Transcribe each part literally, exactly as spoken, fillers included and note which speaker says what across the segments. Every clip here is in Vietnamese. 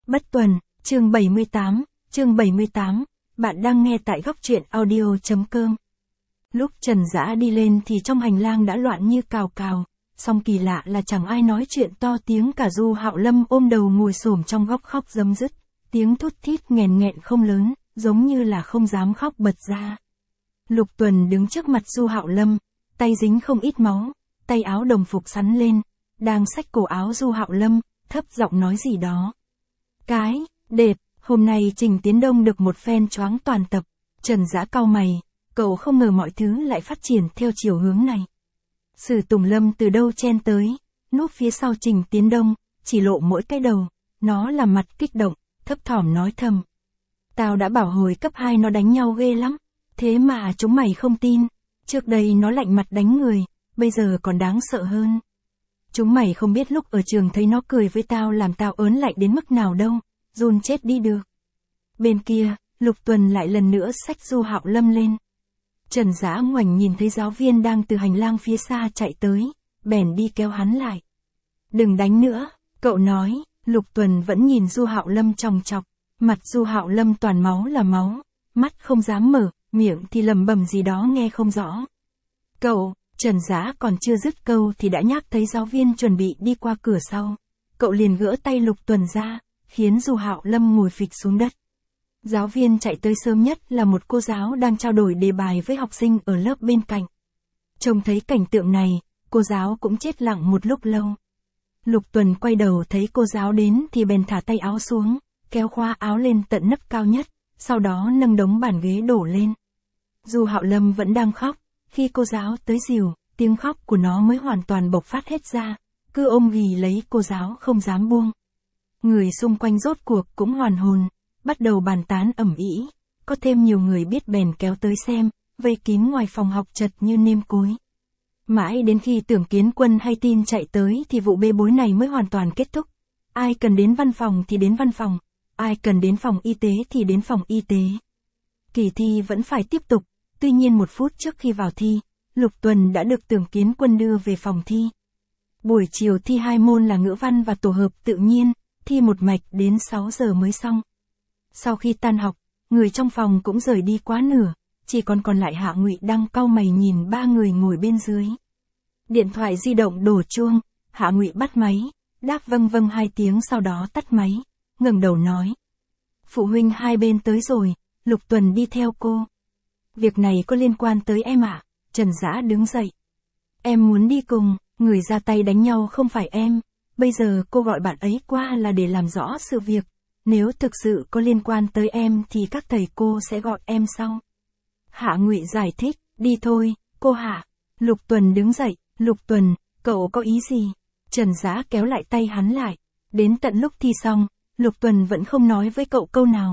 Speaker 1: Bất Tuần, chương bảy mươi tám, chương bảy mươi tám, bạn đang nghe tại góc truyện audio.com. Lúc Trần Dã đi lên thì trong hành lang đã loạn như cào cào, song kỳ lạ là chẳng ai nói chuyện to tiếng cả. Du Hạo Lâm ôm đầu ngồi xổm trong góc khóc rấm rứt, tiếng thút thít nghèn nghẹn không lớn, giống như là không dám khóc bật ra. Lục Tuần đứng trước mặt Du Hạo Lâm, tay dính không ít máu, tay áo đồng phục sắn lên, đang xách cổ áo Du Hạo Lâm, thấp giọng nói gì đó. Cái, đẹp, hôm nay Trình Tiến Đông được một phen choáng toàn tập. Trần Dã cau mày, cậu không ngờ mọi thứ lại phát triển theo chiều hướng này. Sử Tùng Lâm từ đâu chen tới, núp phía sau Trình Tiến Đông, chỉ lộ mỗi cái đầu, nó làm mặt kích động, thấp thỏm nói thầm. Tao đã bảo hồi cấp hai nó đánh nhau ghê lắm, thế mà chúng mày không tin, trước đây nó lạnh mặt đánh người, bây giờ còn đáng sợ hơn. Chúng mày không biết lúc ở trường thấy nó cười với tao làm tao ớn lạnh đến mức nào đâu, run chết đi được. Bên kia, Lục Tuần lại lần nữa xách Du Hạo Lâm lên. Trần Dã ngoảnh nhìn thấy giáo viên đang từ hành lang phía xa chạy tới, bèn đi kéo hắn lại. Đừng đánh nữa, cậu nói. Lục Tuần vẫn nhìn Du Hạo Lâm chòng chọc, mặt Du Hạo Lâm toàn máu là máu, mắt không dám mở, miệng thì lẩm bẩm gì đó nghe không rõ. Cậu, Trần Dã còn chưa dứt câu thì đã nhắc thấy giáo viên chuẩn bị đi qua cửa sau. Cậu liền gỡ tay Lục Tuần ra, khiến Du Hạo Lâm ngồi phịch xuống đất. Giáo viên chạy tới sớm nhất là một cô giáo đang trao đổi đề bài với học sinh ở lớp bên cạnh. Trông thấy cảnh tượng này, cô giáo cũng chết lặng một lúc lâu. Lục Tuần quay đầu thấy cô giáo đến thì bèn thả tay áo xuống, kéo khóa áo lên tận nấc cao nhất, sau đó nâng đống bàn ghế đổ lên. Du Hạo Lâm vẫn đang khóc, khi cô giáo tới dìu, tiếng khóc của nó mới hoàn toàn bộc phát hết ra, cứ ôm ghì lấy cô giáo không dám buông. Người xung quanh rốt cuộc cũng hoàn hồn, bắt đầu bàn tán ầm ĩ, có thêm nhiều người biết bèn kéo tới xem, vây kín ngoài phòng học chật như nêm cối. Mãi đến khi Tưởng Kiến Quân hay tin chạy tới thì vụ bê bối này mới hoàn toàn kết thúc. Ai cần đến văn phòng thì đến văn phòng, ai cần đến phòng y tế thì đến phòng y tế. Kỳ thi vẫn phải tiếp tục, tuy nhiên một phút trước khi vào thi, Lục Tuần đã được Tưởng Kiến Quân đưa về phòng thi. Buổi chiều thi hai môn là ngữ văn và tổ hợp tự nhiên, thi một mạch đến sáu giờ mới xong. Sau khi tan học, người trong phòng cũng rời đi quá nửa, chỉ còn còn lại Hạ Ngụy đang cau mày nhìn ba người ngồi bên dưới. Điện thoại di động đổ chuông, Hạ Ngụy bắt máy, đáp vâng vâng hai tiếng sau đó tắt máy, ngẩng đầu nói. Phụ huynh hai bên tới rồi, Lục Tuần đi theo cô. Việc này có liên quan tới em ạ. Trần Dã đứng dậy. Em muốn đi cùng, người ra tay đánh nhau không phải em, bây giờ cô gọi bạn ấy qua là để làm rõ sự việc. Nếu thực sự có liên quan tới em thì các thầy cô sẽ gọi em sau. Hạ Ngụy giải thích, đi thôi, cô Hạ. Lục Tuần đứng dậy, Lục Tuần, cậu có ý gì? Trần Dã kéo lại tay hắn lại. Đến tận lúc thi xong, Lục Tuần vẫn không nói với cậu câu nào.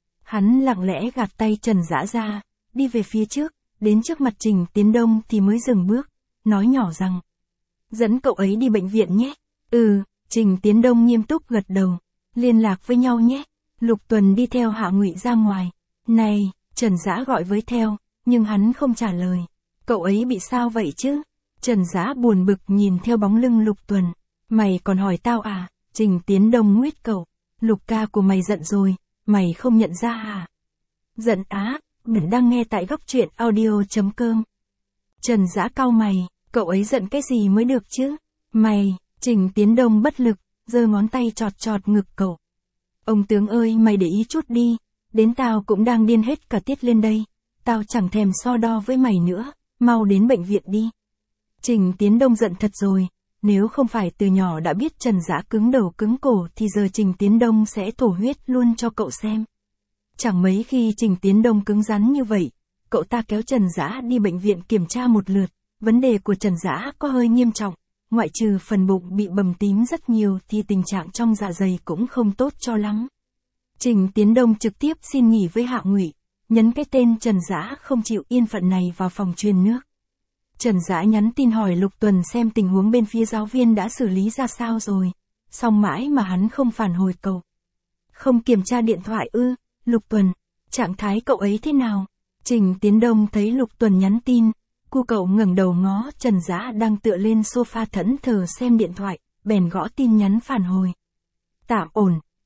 Speaker 1: Hắn lặng lẽ gạt tay Trần Dã ra, đi về phía trước, đến trước mặt Trình Tiến Đông thì mới dừng bước, nói nhỏ rằng. Dẫn cậu ấy đi bệnh viện nhé. Ừ, Trình Tiến Đông nghiêm túc gật đầu. Liên lạc với nhau nhé. Lục Tuần đi theo Hạ Ngụy ra ngoài. Này, Trần Dã gọi với theo, nhưng hắn không trả lời. Cậu ấy bị sao vậy chứ? Trần Dã buồn bực nhìn theo bóng lưng Lục Tuần. Mày còn hỏi tao à? Trình Tiến Đông nguyết cậu. Lục ca của mày giận rồi, mày không nhận ra à? Giận á, mình đang nghe tại góc truyện audio.com. Trần Dã cau mày, cậu ấy giận cái gì mới được chứ? Mày, Trình Tiến Đông bất lực, giơ ngón tay chọt chọt ngực cậu. Ông tướng ơi mày để ý chút đi, đến tao cũng đang điên hết cả tiết lên đây, tao chẳng thèm so đo với mày nữa, mau đến bệnh viện đi. Trình Tiến Đông giận thật rồi, nếu không phải từ nhỏ đã biết Trần Dã cứng đầu cứng cổ thì giờ Trình Tiến Đông sẽ thổ huyết luôn cho cậu xem. Chẳng mấy khi Trình Tiến Đông cứng rắn như vậy, cậu ta kéo Trần Dã đi bệnh viện kiểm tra một lượt, vấn đề của Trần Dã có hơi nghiêm trọng. Ngoại trừ phần bụng bị bầm tím rất nhiều thì tình trạng trong dạ dày cũng không tốt cho lắm. Trình Tiến Đông trực tiếp xin nghỉ với Hạ Ngụy, nhấn cái tên Trần Dã không chịu yên phận này vào phòng truyền nước. Trần Dã nhắn tin hỏi Lục Tuần xem tình huống bên phía giáo viên đã xử lý ra sao rồi, xong mãi mà hắn không phản hồi cậu. Không kiểm tra điện thoại ư? Lục Tuần, trạng thái cậu ấy thế nào? Trình Tiến Đông thấy Lục Tuần nhắn tin. Cu cậu ngẩng đầu ngó Trần Dã đang tựa lên sofa thẫn thờ xem điện thoại, bèn gõ tin nhắn phản hồi. Tạm ổn,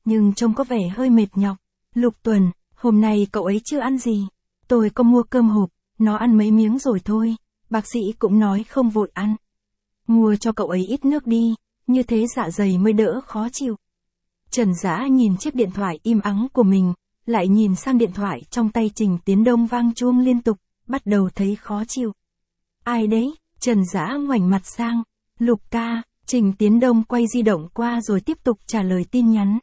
Speaker 1: nhưng trông có vẻ hơi mệt nhọc. Lục Tuần, hôm nay cậu ấy chưa ăn gì. Tôi có mua cơm hộp, nó ăn mấy miếng rồi thôi, bác sĩ cũng nói không vội ăn. Mua cho cậu ấy ít nước đi, như thế dạ dày mới đỡ khó chịu. Trần Dã nhìn chiếc điện thoại im ắng của mình, lại nhìn sang điện thoại trong tay Trình Tiến Đông vang chuông liên tục, bắt đầu thấy khó chịu. Ai đấy? Trần Dã ngoảnh mặt sang. Lục ca. Trình Tiến Đông quay di động qua rồi tiếp tục trả lời tin nhắn.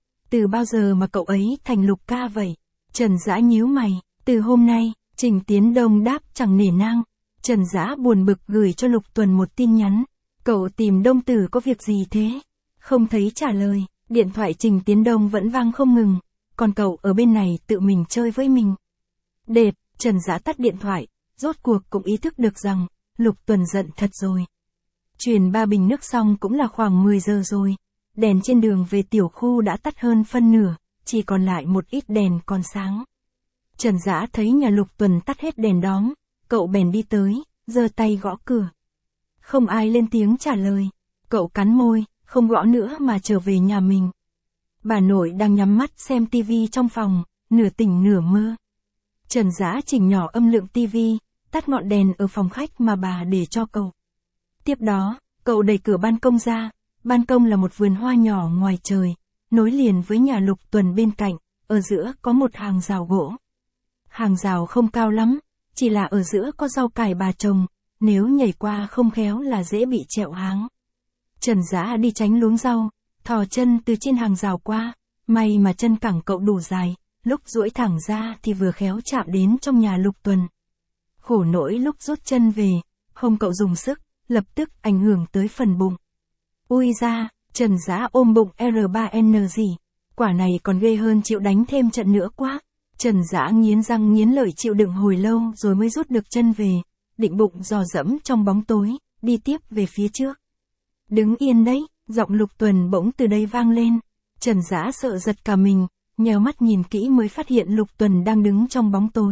Speaker 1: Từ bao giờ mà cậu ấy thành Lục ca vậy? Trần Dã nhíu mày. Từ hôm nay. Trình Tiến Đông đáp chẳng nể nang. Trần Dã buồn bực gửi cho Lục Tuần một tin nhắn. Cậu tìm Đông Tử có việc gì thế? Không thấy trả lời. Điện thoại Trình Tiến Đông vẫn vang không ngừng. Còn cậu ở bên này tự mình chơi với mình. Đệt. Trần Dã tắt điện thoại. Rốt cuộc cũng ý thức được rằng Lục Tuần giận thật rồi. Truyền ba bình nước xong cũng là khoảng mười giờ rồi. Đèn trên đường về tiểu khu đã tắt hơn phân nửa, chỉ còn lại một ít đèn còn sáng. Trần Dã thấy nhà Lục Tuần tắt hết đèn đóm, cậu bèn đi tới, giơ tay gõ cửa. Không ai lên tiếng trả lời. Cậu cắn môi, không gõ nữa mà trở về nhà mình. Bà nội đang nhắm mắt xem tivi trong phòng, nửa tỉnh nửa mơ. Trần Dã chỉnh nhỏ âm lượng tivi, tắt ngọn đèn ở phòng khách mà bà để cho cậu. Tiếp đó, cậu đẩy cửa ban công ra. Ban công là một vườn hoa nhỏ ngoài trời, nối liền với nhà Lục Tuần bên cạnh, ở giữa có một hàng rào gỗ. Hàng rào không cao lắm, chỉ là ở giữa có rau cải bà trồng, nếu nhảy qua không khéo là dễ bị trẹo háng. Trần Dã đi tránh luống rau, thò chân từ trên hàng rào qua, may mà chân cẳng cậu đủ dài, lúc duỗi thẳng ra thì vừa khéo chạm đến trong nhà Lục Tuần. Khổ nỗi lúc rút chân về, hông cậu dùng sức, lập tức ảnh hưởng tới phần bụng. Ui da, Trần Dã ôm bụng R ba N gì, quả này còn ghê hơn chịu đánh thêm trận nữa quá. Trần Dã nghiến răng nghiến lợi chịu đựng hồi lâu rồi mới rút được chân về, định bụng dò dẫm trong bóng tối, đi tiếp về phía trước. Đứng yên đấy, giọng Lục Tuần bỗng từ đây vang lên. Trần Dã sợ giật cả mình, nheo mắt nhìn kỹ mới phát hiện Lục Tuần đang đứng trong bóng tối.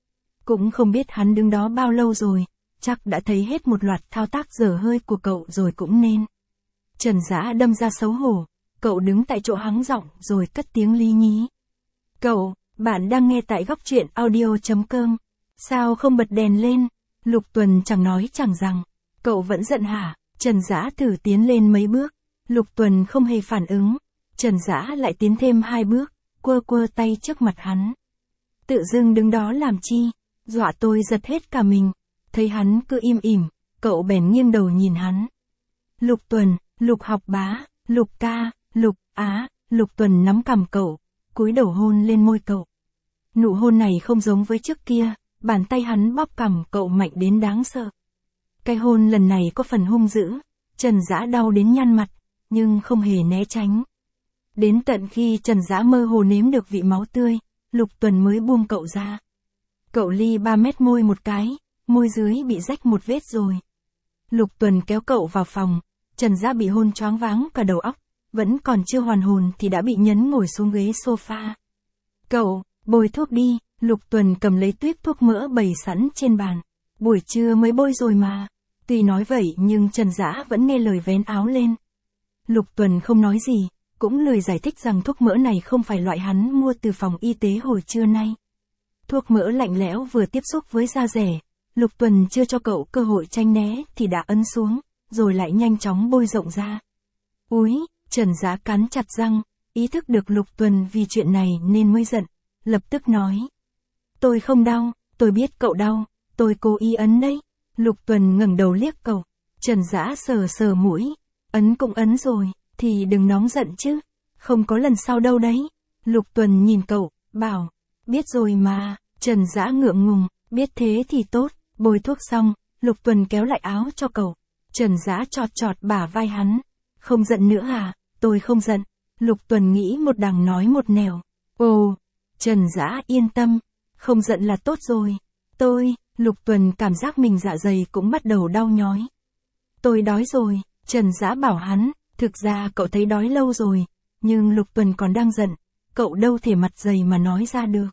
Speaker 1: Cũng không biết hắn đứng đó bao lâu rồi, chắc đã thấy hết một loạt thao tác dở hơi của cậu rồi cũng nên. Trần Dã đâm ra xấu hổ, cậu đứng tại chỗ hắng giọng rồi cất tiếng lý nhí. Cậu, bạn đang nghe tại góc truyện audio chấm com. Sao không bật đèn lên? Lục Tuần chẳng nói chẳng rằng. Cậu vẫn giận hả? Trần Dã thử tiến lên mấy bước. Lục Tuần không hề phản ứng. Trần Dã lại tiến thêm hai bước, quơ quơ tay trước mặt hắn. Tự dưng đứng đó làm chi? Dọa tôi giật hết cả mình. Thấy hắn cứ im ỉm, cậu bèn nghiêng đầu nhìn hắn. Lục Tuần, Lục học bá, Lục ca, Lục á, Lục Tuần nắm cằm cậu, cúi đầu hôn lên môi cậu. Nụ hôn này không giống với trước kia, bàn tay hắn bóp cằm cậu mạnh đến đáng sợ. Cái hôn lần này có phần hung dữ, Trần Dã đau đến nhăn mặt, nhưng không hề né tránh. Đến tận khi Trần Dã mơ hồ nếm được vị máu tươi, Lục Tuần mới buông cậu ra. Cậu ly ba mét môi một cái, môi dưới bị rách một vết rồi. Lục Tuần kéo cậu vào phòng, Trần Dã bị hôn choáng váng cả đầu óc, vẫn còn chưa hoàn hồn thì đã bị nhấn ngồi xuống ghế sofa. Cậu, bôi thuốc đi, Lục Tuần cầm lấy tuýp thuốc mỡ bày sẵn trên bàn. Buổi trưa mới bôi rồi mà. Tuy nói vậy nhưng Trần Dã vẫn nghe lời vén áo lên. Lục Tuần không nói gì, cũng lười giải thích rằng thuốc mỡ này không phải loại hắn mua từ phòng y tế hồi trưa nay. Thuốc mỡ lạnh lẽo vừa tiếp xúc với da rẻ, Lục Tuần chưa cho cậu cơ hội tranh né thì đã ấn xuống, rồi lại nhanh chóng bôi rộng ra. Úi, Trần Dã cắn chặt răng, ý thức được Lục Tuần vì chuyện này nên mới giận, lập tức nói. Tôi không đau, tôi biết cậu đau, tôi cố ý ấn đấy. Lục Tuần ngẩng đầu liếc cậu, Trần Dã sờ sờ mũi, ấn cũng ấn rồi, thì đừng nóng giận chứ, không có lần sau đâu đấy. Lục Tuần nhìn cậu, bảo, biết rồi mà. Trần Dã ngượng ngùng, biết thế thì tốt. Bôi thuốc xong, Lục Tuần kéo lại áo cho cậu. Trần Dã chọt chọt bả vai hắn. Không giận nữa à? Tôi không giận. Lục Tuần nghĩ một đằng nói một nẻo. Ồ, Trần Dã yên tâm, không giận là tốt rồi. Tôi, Lục Tuần cảm giác mình dạ dày cũng bắt đầu đau nhói. Tôi đói rồi, Trần Dã bảo hắn, thực ra cậu thấy đói lâu rồi, nhưng Lục Tuần còn đang giận, cậu đâu thể mặt dày mà nói ra được.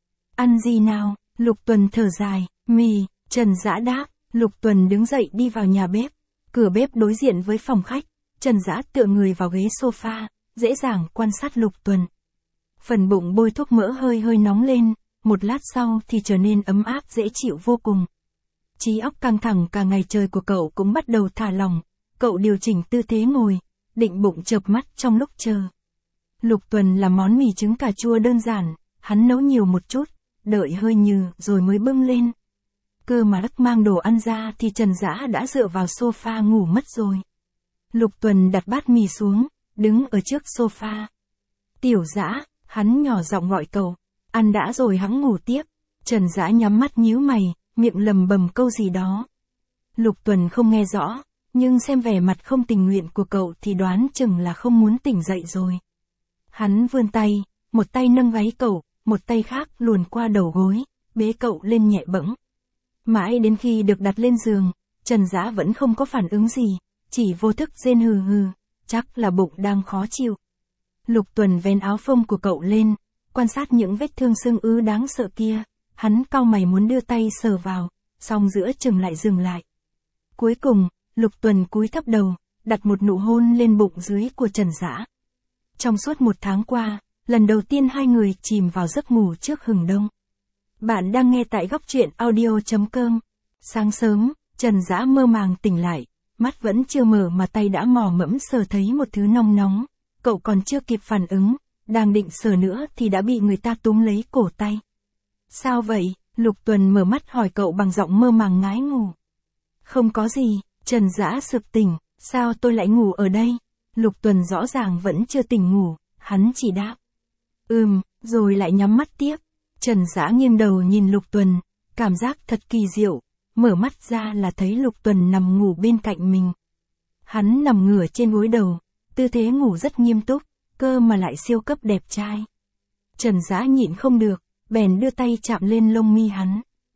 Speaker 1: Ăn gì nào? Lục Tuần thở dài, mì. Trần Dã đáp, Lục Tuần đứng dậy đi vào nhà bếp. Cửa bếp đối diện với phòng khách, Trần Dã tựa người vào ghế sofa, dễ dàng quan sát Lục Tuần. Phần bụng bôi thuốc mỡ hơi hơi nóng lên, một lát sau thì trở nên ấm áp dễ chịu vô cùng. Trí óc căng thẳng cả ngày trời của cậu cũng bắt đầu thả lỏng, cậu điều chỉnh tư thế ngồi, định bụng chợp mắt trong lúc chờ. Lục Tuần làm món mì trứng cà chua đơn giản, hắn nấu nhiều một chút, đợi hơi nhừ rồi mới bưng lên. Cơ mà lắc mang đồ ăn ra thì Trần Dã đã dựa vào sofa ngủ mất rồi. Lục Tuần đặt bát mì xuống, đứng ở trước sofa. Tiểu Dã, hắn nhỏ giọng gọi cậu, ăn đã rồi hẵng ngủ tiếp. Trần Dã nhắm mắt nhíu mày, miệng lầm bầm câu gì đó. Lục Tuần không nghe rõ, nhưng xem vẻ mặt không tình nguyện của cậu thì đoán chừng là không muốn tỉnh dậy rồi. Hắn vươn tay, một tay nâng gáy cậu, một tay khác luồn qua đầu gối, bế cậu lên nhẹ bẫng. Mãi đến khi được đặt lên giường, Trần Dã vẫn không có phản ứng gì, chỉ vô thức rên hừ hừ, chắc là bụng đang khó chịu. Lục Tuần vén áo phông của cậu lên, quan sát những vết thương sưng ứ đáng sợ kia, hắn cau mày muốn đưa tay sờ vào, song giữa chừng lại dừng lại. Cuối cùng, Lục Tuần cúi thấp đầu, đặt một nụ hôn lên bụng dưới của Trần Dã. Trong suốt một tháng qua, lần đầu tiên hai người chìm vào giấc ngủ trước hừng đông. Bạn đang nghe tại góc truyện audio chấm com. Sáng sớm, Trần Dã mơ màng tỉnh lại, mắt vẫn chưa mở mà tay đã mò mẫm sờ thấy một thứ nóng nóng. Cậu còn chưa kịp phản ứng, đang định sờ nữa thì đã bị người ta túm lấy cổ tay. Sao vậy? Lục Tuần mở mắt hỏi cậu bằng giọng mơ màng ngái ngủ. Không có gì, Trần Dã sực tỉnh, sao tôi lại ngủ ở đây? Lục Tuần rõ ràng vẫn chưa tỉnh ngủ, hắn chỉ đáp. Ừm, rồi lại nhắm mắt tiếp. Trần Dã nghiêng đầu nhìn Lục Tuần, cảm giác thật kỳ diệu, mở mắt ra là thấy Lục Tuần nằm ngủ bên cạnh mình. Hắn nằm ngửa trên gối đầu, tư thế ngủ rất nghiêm túc, cơ mà lại siêu cấp đẹp trai. Trần Dã nhịn không được, bèn đưa tay chạm lên lông mi hắn.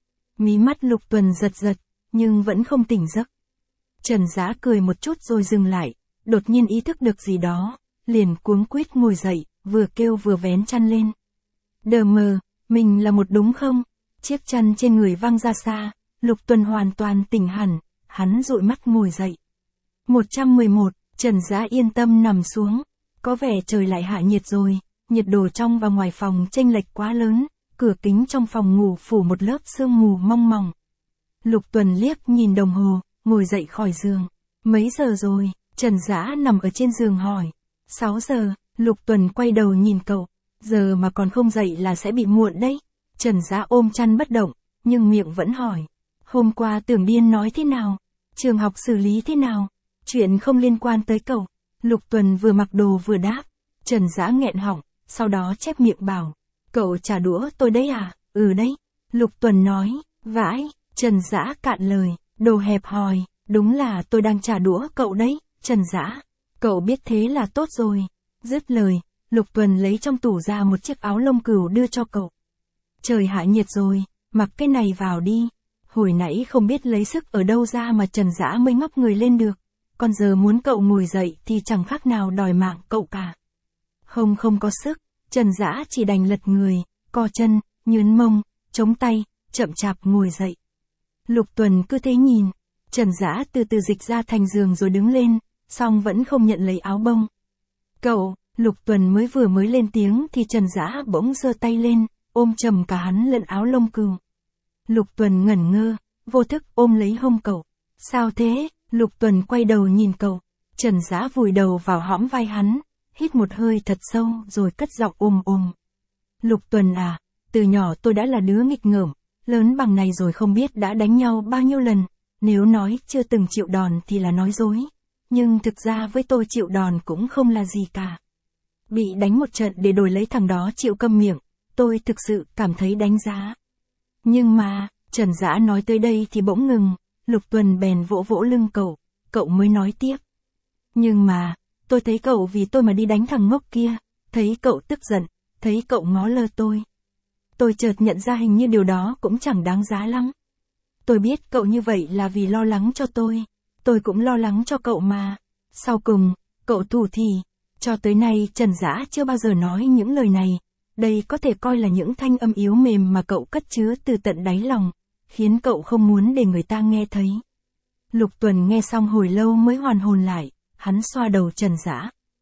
Speaker 1: Mí mắt Lục Tuần giật giật, nhưng vẫn không tỉnh giấc. Trần Dã cười một chút rồi dừng lại, đột nhiên ý thức được gì đó, liền cuống quýt ngồi dậy, vừa kêu vừa vén chăn lên. Đờ mờ, mình là một đúng không? Chiếc chăn trên người văng ra xa, Lục Tuần hoàn toàn tỉnh hẳn, hắn dụi mắt ngồi dậy. một trăm mười một, Trần Dã yên tâm nằm xuống, có vẻ trời lại hạ nhiệt rồi, nhiệt độ trong và ngoài phòng chênh lệch quá lớn, cửa kính trong phòng ngủ phủ một lớp sương mù mong mỏng. Lục Tuần liếc nhìn đồng hồ, ngồi dậy khỏi giường. Mấy giờ rồi? Trần Dã nằm ở trên giường hỏi. sáu giờ, Lục Tuần quay đầu nhìn cậu. Giờ mà còn không dậy là sẽ bị muộn đấy. Trần Dã ôm chăn bất động, nhưng miệng vẫn hỏi. Hôm qua Tưởng Điên nói thế nào? Trường học xử lý thế nào? Chuyện không liên quan tới cậu. Lục Tuần vừa mặc đồ vừa đáp. Trần Dã nghẹn họng, sau đó chép miệng bảo. Cậu trả đũa tôi đấy à? Ừ đấy. Lục Tuần nói. Vãi. Trần Dã cạn lời. Đồ hẹp hòi. Đúng là tôi đang trả đũa cậu đấy. Trần Dã. Cậu biết thế là tốt rồi. Dứt lời, Lục Tuần lấy trong tủ ra một chiếc áo lông cừu đưa cho cậu. Trời hạ nhiệt rồi, mặc cái này vào đi. Hồi nãy không biết lấy sức ở đâu ra mà Trần Dã mới ngóc người lên được. Còn giờ muốn cậu ngồi dậy thì chẳng khác nào đòi mạng cậu cả. Không không có sức, Trần Dã chỉ đành lật người, co chân, nhướn mông, chống tay, chậm chạp ngồi dậy. Lục Tuần cứ thế nhìn, Trần Dã từ từ dịch ra thành giường rồi đứng lên, song vẫn không nhận lấy áo bông. Cậu, Lục Tuần mới vừa mới lên tiếng thì Trần Dã bỗng giơ tay lên, ôm chầm cả hắn lẫn áo lông cừu. Lục Tuần ngẩn ngơ, vô thức ôm lấy hông cậu. Sao thế? Lục Tuần quay đầu nhìn cậu. Trần Dã vùi đầu vào hõm vai hắn, hít một hơi thật sâu rồi cất giọng ôm ôm. Lục Tuần à, từ nhỏ tôi đã là đứa nghịch ngợm, lớn bằng này rồi không biết đã đánh nhau bao nhiêu lần, nếu nói chưa từng chịu đòn thì là nói dối. Nhưng thực ra với tôi chịu đòn cũng không là gì cả. Bị đánh một trận để đổi lấy thằng đó chịu câm miệng, tôi thực sự cảm thấy đánh giá. Nhưng mà, Trần Dã nói tới đây thì bỗng ngừng, Lục Tuần bèn vỗ vỗ lưng cậu, cậu mới nói tiếp. Nhưng mà, tôi thấy cậu vì tôi mà đi đánh thằng ngốc kia, thấy cậu tức giận, thấy cậu ngó lơ tôi. Tôi chợt nhận ra hình như điều đó cũng chẳng đáng giá lắm. Tôi biết cậu như vậy là vì lo lắng cho tôi, tôi cũng lo lắng cho cậu mà. Sau cùng, cậu thủ thỉ, cho tới nay Trần Dã chưa bao giờ nói những lời này, đây có thể coi là những thanh âm yếu mềm mà cậu cất chứa từ tận đáy lòng, khiến cậu không muốn để người ta nghe thấy. Lục Tuần nghe xong hồi lâu mới hoàn hồn lại, hắn xoa đầu Trần Dã.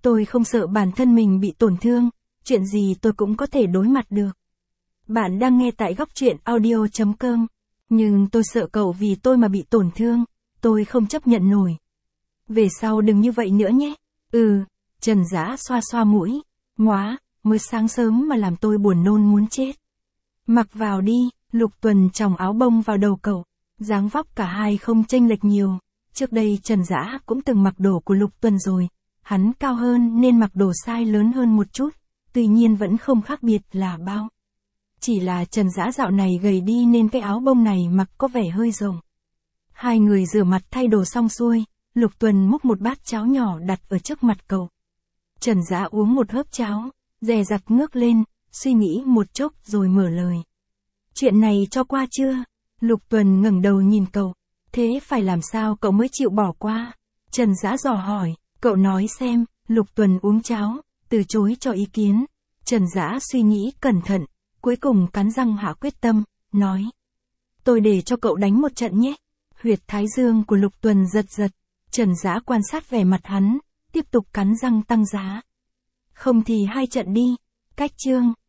Speaker 1: Tôi không sợ bản thân mình bị tổn thương, chuyện gì tôi cũng có thể đối mặt được. Bạn đang nghe tại góc truyện audio chấm com. Nhưng tôi sợ cậu vì tôi mà bị tổn thương, tôi không chấp nhận nổi. Về sau đừng như vậy nữa nhé. Ừ, Trần Dã xoa xoa mũi. Móa, mới sáng sớm mà làm tôi buồn nôn muốn chết. Mặc vào đi, Lục Tuần chòng áo bông vào đầu cậu. Dáng vóc cả hai không chênh lệch nhiều. Trước đây Trần Dã cũng từng mặc đồ của Lục Tuần rồi. Hắn cao hơn nên mặc đồ size lớn hơn một chút, tuy nhiên vẫn không khác biệt là bao. Chỉ là Trần Dã dạo này gầy đi nên cái áo bông này mặc có vẻ hơi rộng. Hai người rửa mặt thay đồ xong xuôi, Lục Tuần múc một bát cháo nhỏ đặt ở trước mặt cậu. Trần Dã uống một hớp cháo, dè dặt ngước lên, suy nghĩ một chốc rồi mở lời. Chuyện này cho qua chưa? Lục Tuần ngẩng đầu nhìn cậu. Thế phải làm sao cậu mới chịu bỏ qua? Trần Dã dò hỏi. Cậu nói xem. Lục Tuần uống cháo, từ chối cho ý kiến. Trần Dã suy nghĩ cẩn thận, cuối cùng cắn răng hạ quyết tâm, nói. Tôi để cho cậu đánh một trận nhé. Huyệt thái dương của Lục Tuần giật giật. Trần Dã quan sát vẻ mặt hắn, tiếp tục cắn răng tăng giá. Không thì hai trận đi. Cách chương.